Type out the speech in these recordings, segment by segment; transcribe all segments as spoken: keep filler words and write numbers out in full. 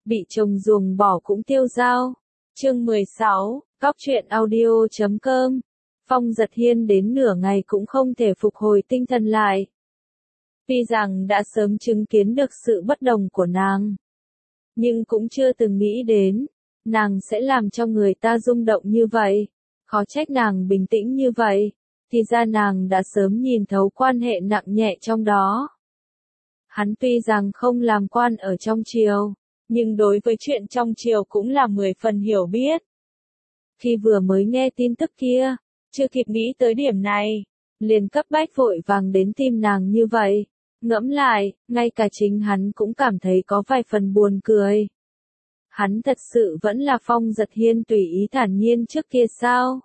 bị chồng ruồng bỏ cũng tiêu dao. Chương mười sáu, Cóc truyện audio chấm com. Phong Giật Hiên đến nửa ngày cũng không thể phục hồi tinh thần lại. Tuy rằng đã sớm chứng kiến được sự bất đồng của nàng, nhưng cũng chưa từng nghĩ đến, nàng sẽ làm cho người ta rung động như vậy. Khó trách nàng bình tĩnh như vậy, thì ra nàng đã sớm nhìn thấu quan hệ nặng nhẹ trong đó. Hắn tuy rằng không làm quan ở trong triều, nhưng đối với chuyện trong triều cũng là mười phần hiểu biết. Khi vừa mới nghe tin tức kia, chưa kịp nghĩ tới điểm này, liền cấp bách vội vàng đến tìm nàng như vậy. Ngẫm lại, ngay cả chính hắn cũng cảm thấy có vài phần buồn cười. Hắn thật sự vẫn là Phong Giật Hiên tùy ý thản nhiên trước kia sao?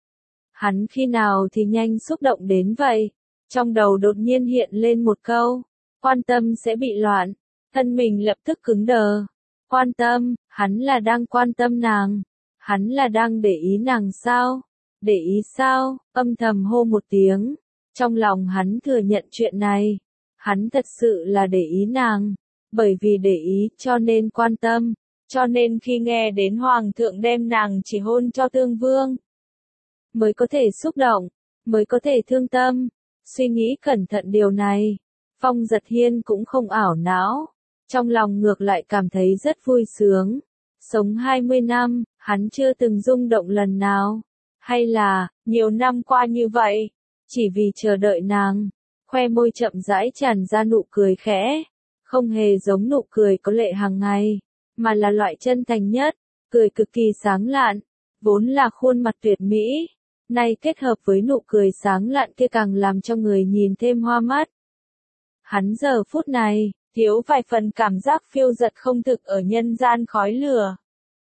Hắn khi nào thì nhanh xúc động đến vậy? Trong đầu đột nhiên hiện lên một câu, quan tâm sẽ bị loạn, thân mình lập tức cứng đờ. Quan tâm, hắn là đang quan tâm nàng, hắn là đang để ý nàng sao? Để ý sao? Âm thầm hô một tiếng, trong lòng hắn thừa nhận chuyện này, hắn thật sự là để ý nàng, bởi vì để ý cho nên quan tâm, cho nên khi nghe đến Hoàng thượng đem nàng chỉ hôn cho Tương Vương, mới có thể xúc động, mới có thể thương tâm. Suy nghĩ cẩn thận điều này, Phong Giật Hiên cũng không ảo não, trong lòng ngược lại cảm thấy rất vui sướng. Sống hai mươi năm, hắn chưa từng rung động lần nào, hay là, nhiều năm qua như vậy, chỉ vì chờ đợi nàng. Khoe môi chậm rãi tràn ra nụ cười khẽ, không hề giống nụ cười có lệ hàng ngày, mà là loại chân thành nhất, cười cực kỳ sáng lạn, vốn là khuôn mặt tuyệt mỹ, nay kết hợp với nụ cười sáng lạn kia càng làm cho người nhìn thêm hoa mắt. Hắn giờ phút này, thiếu vài phần cảm giác phiêu dật không thực ở nhân gian khói lửa,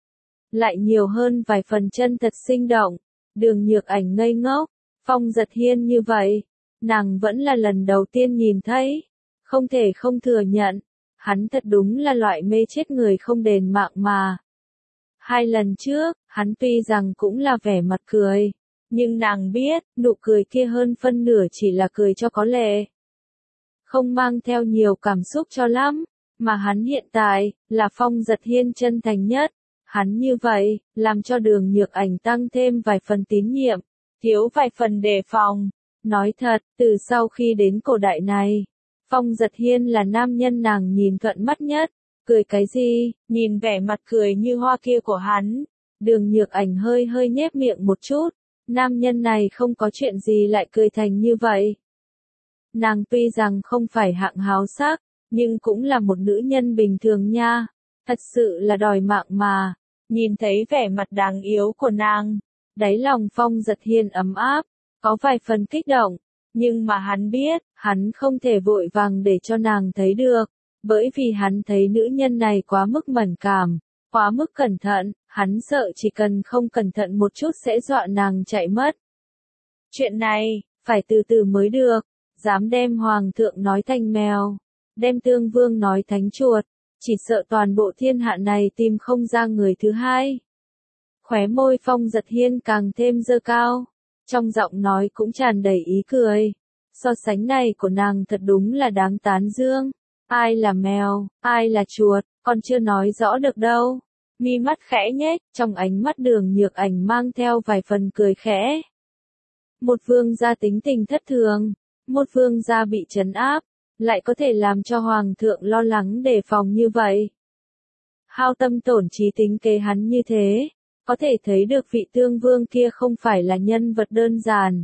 lại nhiều hơn vài phần chân thật sinh động. Đường Nhược Ảnh ngây ngốc, Phong Giật Hiên như vậy, nàng vẫn là lần đầu tiên nhìn thấy, không thể không thừa nhận, hắn thật đúng là loại mê chết người không đền mạng mà. Hai lần trước, hắn tuy rằng cũng là vẻ mặt cười, nhưng nàng biết, nụ cười kia hơn phân nửa chỉ là cười cho có lệ, không mang theo nhiều cảm xúc cho lắm, mà hắn hiện tại, là Phong Giật Hiên chân thành nhất. Hắn như vậy, làm cho Đường Nhược Ảnh tăng thêm vài phần tín nhiệm, thiếu vài phần đề phòng. Nói thật, từ sau khi đến cổ đại này, Phong Giật Hiên là nam nhân nàng nhìn thuận mắt nhất. Cười cái gì? Nhìn vẻ mặt cười như hoa kia của hắn, Đường Nhược Ảnh hơi hơi nhếch miệng một chút. Nam nhân này không có chuyện gì lại cười thành như vậy. Nàng tuy rằng không phải hạng háo sắc, nhưng cũng là một nữ nhân bình thường nha. Thật sự là đòi mạng mà. Nhìn thấy vẻ mặt đáng yếu của nàng, đáy lòng Phong Giật Hiên ấm áp, có vài phần kích động, nhưng mà hắn biết, hắn không thể vội vàng để cho nàng thấy được, bởi vì hắn thấy nữ nhân này quá mức mẫn cảm, quá mức cẩn thận, hắn sợ chỉ cần không cẩn thận một chút sẽ dọa nàng chạy mất. Chuyện này, phải từ từ mới được, dám đem Hoàng thượng nói thành mèo, đem Tương Vương nói thánh chuột. Chỉ sợ toàn bộ thiên hạ này tìm không ra người thứ hai. Khóe môi Phong Giật Hiên càng thêm dơ cao, trong giọng nói cũng tràn đầy ý cười. So sánh này của nàng thật đúng là đáng tán dương. Ai là mèo, ai là chuột, còn chưa nói rõ được đâu. Mi mắt khẽ nhếch, trong ánh mắt Đường Nhược Ảnh mang theo vài phần cười khẽ. Một vương gia tính tình thất thường, một vương gia bị trấn áp, lại có thể làm cho Hoàng thượng lo lắng đề phòng như vậy. Hao tâm tổn trí tính kế hắn như thế, có thể thấy được vị Tương Vương kia không phải là nhân vật đơn giản.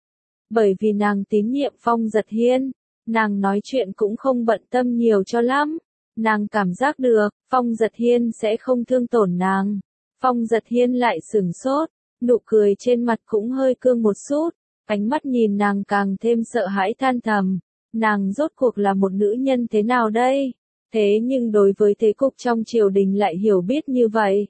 Bởi vì nàng tín nhiệm Phong Giật Hiên, nàng nói chuyện cũng không bận tâm nhiều cho lắm. Nàng cảm giác được, Phong Giật Hiên sẽ không thương tổn nàng. Phong Giật Hiên lại sửng sốt, nụ cười trên mặt cũng hơi cương một chút, ánh mắt nhìn nàng càng thêm sợ hãi than thầm. Nàng rốt cuộc là một nữ nhân thế nào đây? Thế nhưng đối với thế cục trong triều đình lại hiểu biết như vậy.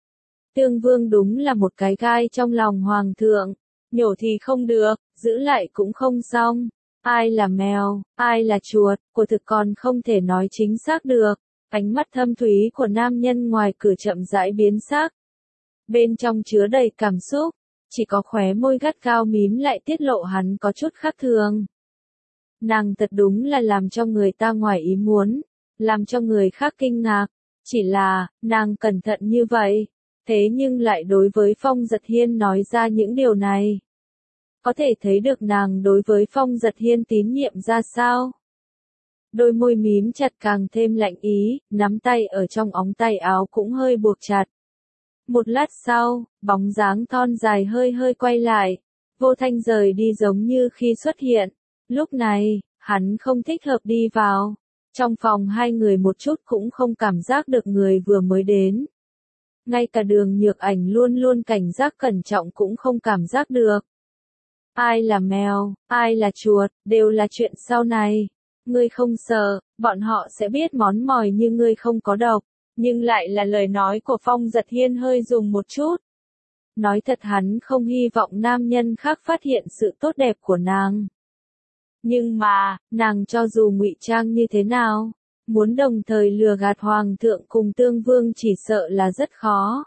Tương Vương đúng là một cái gai trong lòng Hoàng thượng, nhổ thì không được, giữ lại cũng không xong. Ai là mèo, ai là chuột, của thực còn không thể nói chính xác được. Ánh mắt thâm thúy của nam nhân ngoài cửa chậm rãi biến sắc. Bên trong chứa đầy cảm xúc, chỉ có khóe môi gắt gao mím lại tiết lộ hắn có chút khác thường. Nàng thật đúng là làm cho người ta ngoài ý muốn, làm cho người khác kinh ngạc, Chỉ là, nàng cẩn thận như vậy, thế nhưng lại đối với Phong Giật Hiên nói ra những điều này. Có thể thấy được nàng đối với Phong Giật Hiên tín nhiệm ra sao. Đôi môi mím chặt càng thêm lạnh ý, nắm tay ở trong ống tay áo cũng hơi buộc chặt. Một lát sau, bóng dáng thon dài hơi hơi quay lại, vô thanh rời đi giống như khi xuất hiện. Lúc này, hắn không thích hợp đi vào. Trong phòng hai người một chút cũng không cảm giác được người vừa mới đến. Ngay cả Đường Nhược Ảnh luôn luôn cảnh giác cẩn trọng cũng không cảm giác được. Ai là mèo, ai là chuột, đều là chuyện sau này. Ngươi không sợ, bọn họ sẽ biết món mòi như ngươi không có độc. Nhưng lại là lời nói của Phong Giật Hiên hơi dùng một chút. Nói thật hắn không hy vọng nam nhân khác phát hiện sự tốt đẹp của nàng. Nhưng mà, nàng cho dù ngụy trang như thế nào, muốn đồng thời lừa gạt hoàng thượng cùng tương vương chỉ sợ là rất khó.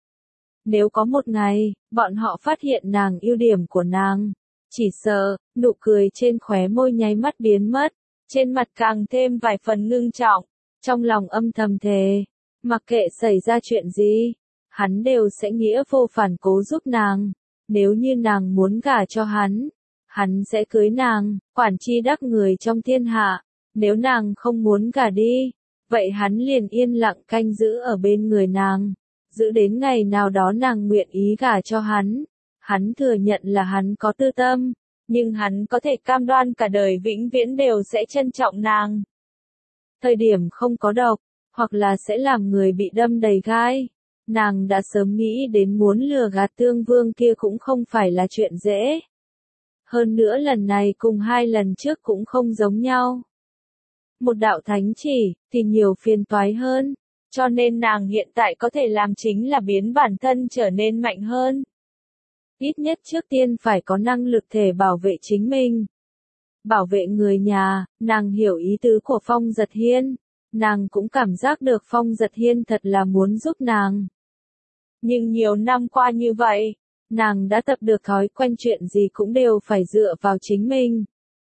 Nếu có một ngày, bọn họ phát hiện nàng ưu điểm của nàng, chỉ sợ, nụ cười trên khóe môi nháy mắt biến mất, trên mặt càng thêm vài phần ngưng trọng, trong lòng âm thầm thề, mặc kệ xảy ra chuyện gì, hắn đều sẽ nghĩa vô phản cố giúp nàng, nếu như nàng muốn gả cho hắn. Hắn sẽ cưới nàng, quản chi đắc người trong thiên hạ, nếu nàng không muốn gả đi, vậy hắn liền yên lặng canh giữ ở bên người nàng, giữ đến ngày nào đó nàng nguyện ý gả cho hắn. Hắn thừa nhận là hắn có tư tâm, nhưng hắn có thể cam đoan cả đời vĩnh viễn đều sẽ trân trọng nàng. Thời điểm không có độc, hoặc là sẽ làm người bị đâm đầy gai, nàng đã sớm nghĩ đến muốn lừa gạt tương vương kia cũng không phải là chuyện dễ. Hơn nữa lần này cùng hai lần trước cũng không giống nhau. Một đạo thánh chỉ, thì nhiều phiền toái hơn, cho nên nàng hiện tại có thể làm chính là biến bản thân trở nên mạnh hơn. Ít nhất trước tiên phải có năng lực thể bảo vệ chính mình. Bảo vệ người nhà, nàng hiểu ý tứ của Phong Giật Hiên, nàng cũng cảm giác được Phong Giật Hiên thật là muốn giúp nàng. Nhưng nhiều năm qua như vậy, nàng đã tập được thói quen chuyện gì cũng đều phải dựa vào chính mình.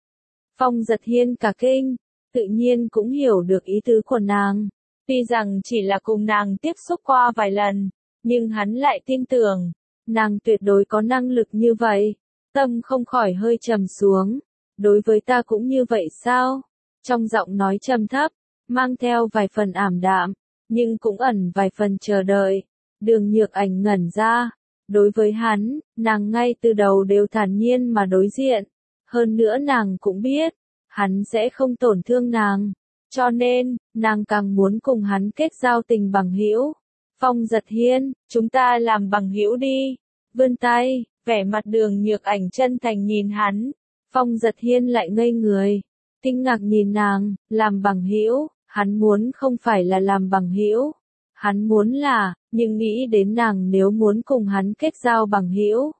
Phong Giật Hiên cả kinh, tự nhiên cũng hiểu được ý tứ của nàng. Tuy rằng chỉ là cùng nàng tiếp xúc qua vài lần, nhưng hắn lại tin tưởng, nàng tuyệt đối có năng lực như vậy. Tâm không khỏi hơi trầm xuống. Đối với ta cũng như vậy sao? Trong giọng nói trầm thấp, mang theo vài phần ảm đạm, nhưng cũng ẩn vài phần chờ đợi. Đường Nhược Ảnh ngẩn ra. Đối với hắn, nàng ngay từ đầu đều thản nhiên mà đối diện. Hơn nữa nàng cũng biết, hắn sẽ không tổn thương nàng. Cho nên, nàng càng muốn cùng hắn kết giao tình bằng hữu. Phong Giật Hiên, chúng ta làm bằng hữu đi. Vươn tay, vẻ mặt Đường Nhược Ảnh chân thành nhìn hắn. Phong Giật Hiên lại ngây người, kinh ngạc nhìn nàng, làm bằng hữu, hắn muốn không phải là làm bằng hữu. Hắn muốn là, nhưng nghĩ đến nàng nếu muốn cùng hắn kết giao bằng hữu.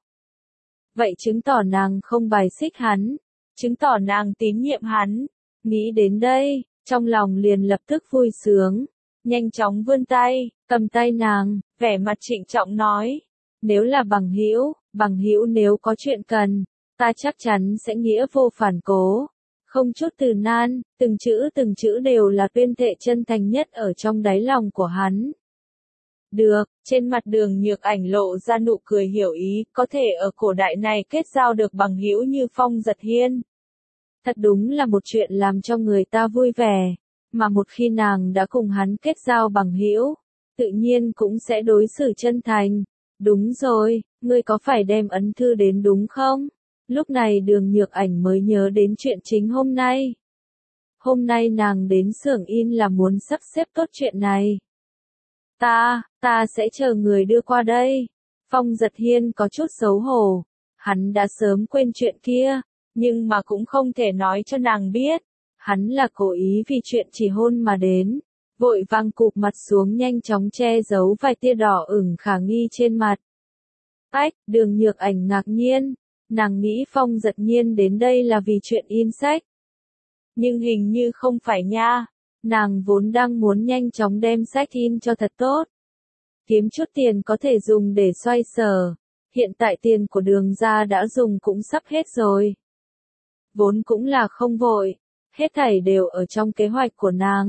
Vậy chứng tỏ nàng không bài xích hắn, chứng tỏ nàng tín nhiệm hắn. Nghĩ đến đây, trong lòng liền lập tức vui sướng, nhanh chóng vươn tay, cầm tay nàng, vẻ mặt trịnh trọng nói, nếu là bằng hữu, bằng hữu nếu có chuyện cần, ta chắc chắn sẽ nghĩa vô phản cố. Không chút từ nan, từng chữ từng chữ đều là tuyên thệ chân thành nhất ở trong đáy lòng của hắn. Được, trên mặt Đường Nhược Ảnh lộ ra nụ cười hiểu ý, có thể ở cổ đại này kết giao được bằng hữu như Phong Giật Hiên. Thật đúng là một chuyện làm cho người ta vui vẻ, mà một khi nàng đã cùng hắn kết giao bằng hữu, tự nhiên cũng sẽ đối xử chân thành. Đúng rồi, ngươi có phải đem ấn thư đến đúng không? Lúc này Đường Nhược Ảnh mới nhớ đến chuyện chính hôm nay. Hôm nay nàng đến xưởng in là muốn sắp xếp tốt chuyện này. Ta, ta sẽ chờ người đưa qua đây. Phong Giật Hiên có chút xấu hổ. Hắn đã sớm quên chuyện kia, nhưng mà cũng không thể nói cho nàng biết. Hắn là cố ý vì chuyện chỉ hôn mà đến. Vội vàng cụp mặt xuống nhanh chóng che giấu vài tia đỏ ửng khả nghi trên mặt. Ách, Đường Nhược Ảnh ngạc nhiên. Nàng nghĩ Phong Giật Hiên đến đây là vì chuyện in sách. Nhưng hình như không phải nha. Nàng vốn đang muốn nhanh chóng đem sách in cho thật tốt. Kiếm chút tiền có thể dùng để xoay sở. Hiện tại tiền của Đường gia đã dùng cũng sắp hết rồi. Vốn cũng là không vội. Hết thảy đều ở trong kế hoạch của nàng.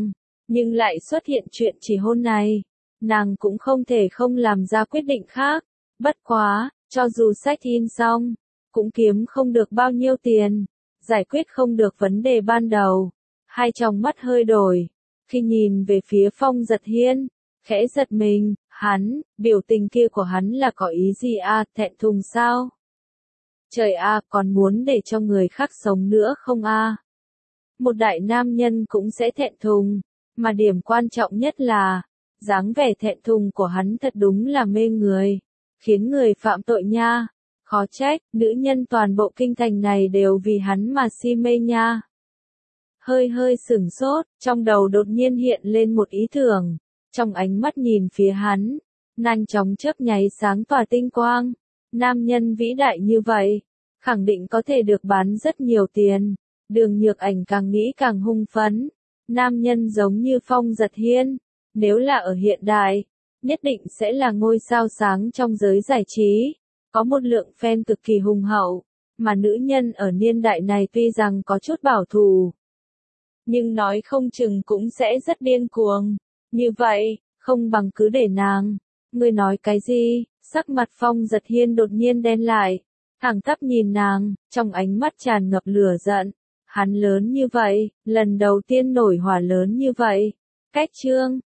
Nhưng lại xuất hiện chuyện chỉ hôn này, nàng cũng không thể không làm ra quyết định khác. Bất quá, cho dù sách in xong, cũng kiếm không được bao nhiêu tiền, giải quyết không được vấn đề ban đầu. Hai tròng mắt hơi đổi, khi nhìn về phía Phong Giật Hiên, khẽ giật mình, hắn, biểu tình kia của hắn là có ý gì à, thẹn thùng sao? Trời à, còn muốn để cho người khác sống nữa không à? Một đại nam nhân cũng sẽ thẹn thùng, mà điểm quan trọng nhất là, dáng vẻ thẹn thùng của hắn thật đúng là mê người, khiến người phạm tội nha. Khó trách, nữ nhân toàn bộ kinh thành này đều vì hắn mà si mê nha. Hơi hơi sửng sốt, trong đầu đột nhiên hiện lên một ý tưởng, trong ánh mắt nhìn phía hắn, nhanh chóng chớp nháy sáng tỏa tinh quang. Nam nhân vĩ đại như vậy, khẳng định có thể được bán rất nhiều tiền. Đường Nhược Ảnh càng nghĩ càng hung phấn. Nam nhân giống như Phong Giật Hiên, nếu là ở hiện đại, nhất định sẽ là ngôi sao sáng trong giới giải trí, có một lượng fan cực kỳ hùng hậu, mà nữ nhân ở niên đại này tuy rằng có chút bảo thủ, nhưng nói không chừng cũng sẽ rất điên cuồng. Như vậy, không bằng cứ để nàng. Ngươi nói cái gì? Sắc mặt Phong Giật Hiên đột nhiên đen lại, thẳng tắp nhìn nàng, trong ánh mắt tràn ngập lửa giận. Hắn lớn như vậy, lần đầu tiên nổi hỏa lớn như vậy. Cách chương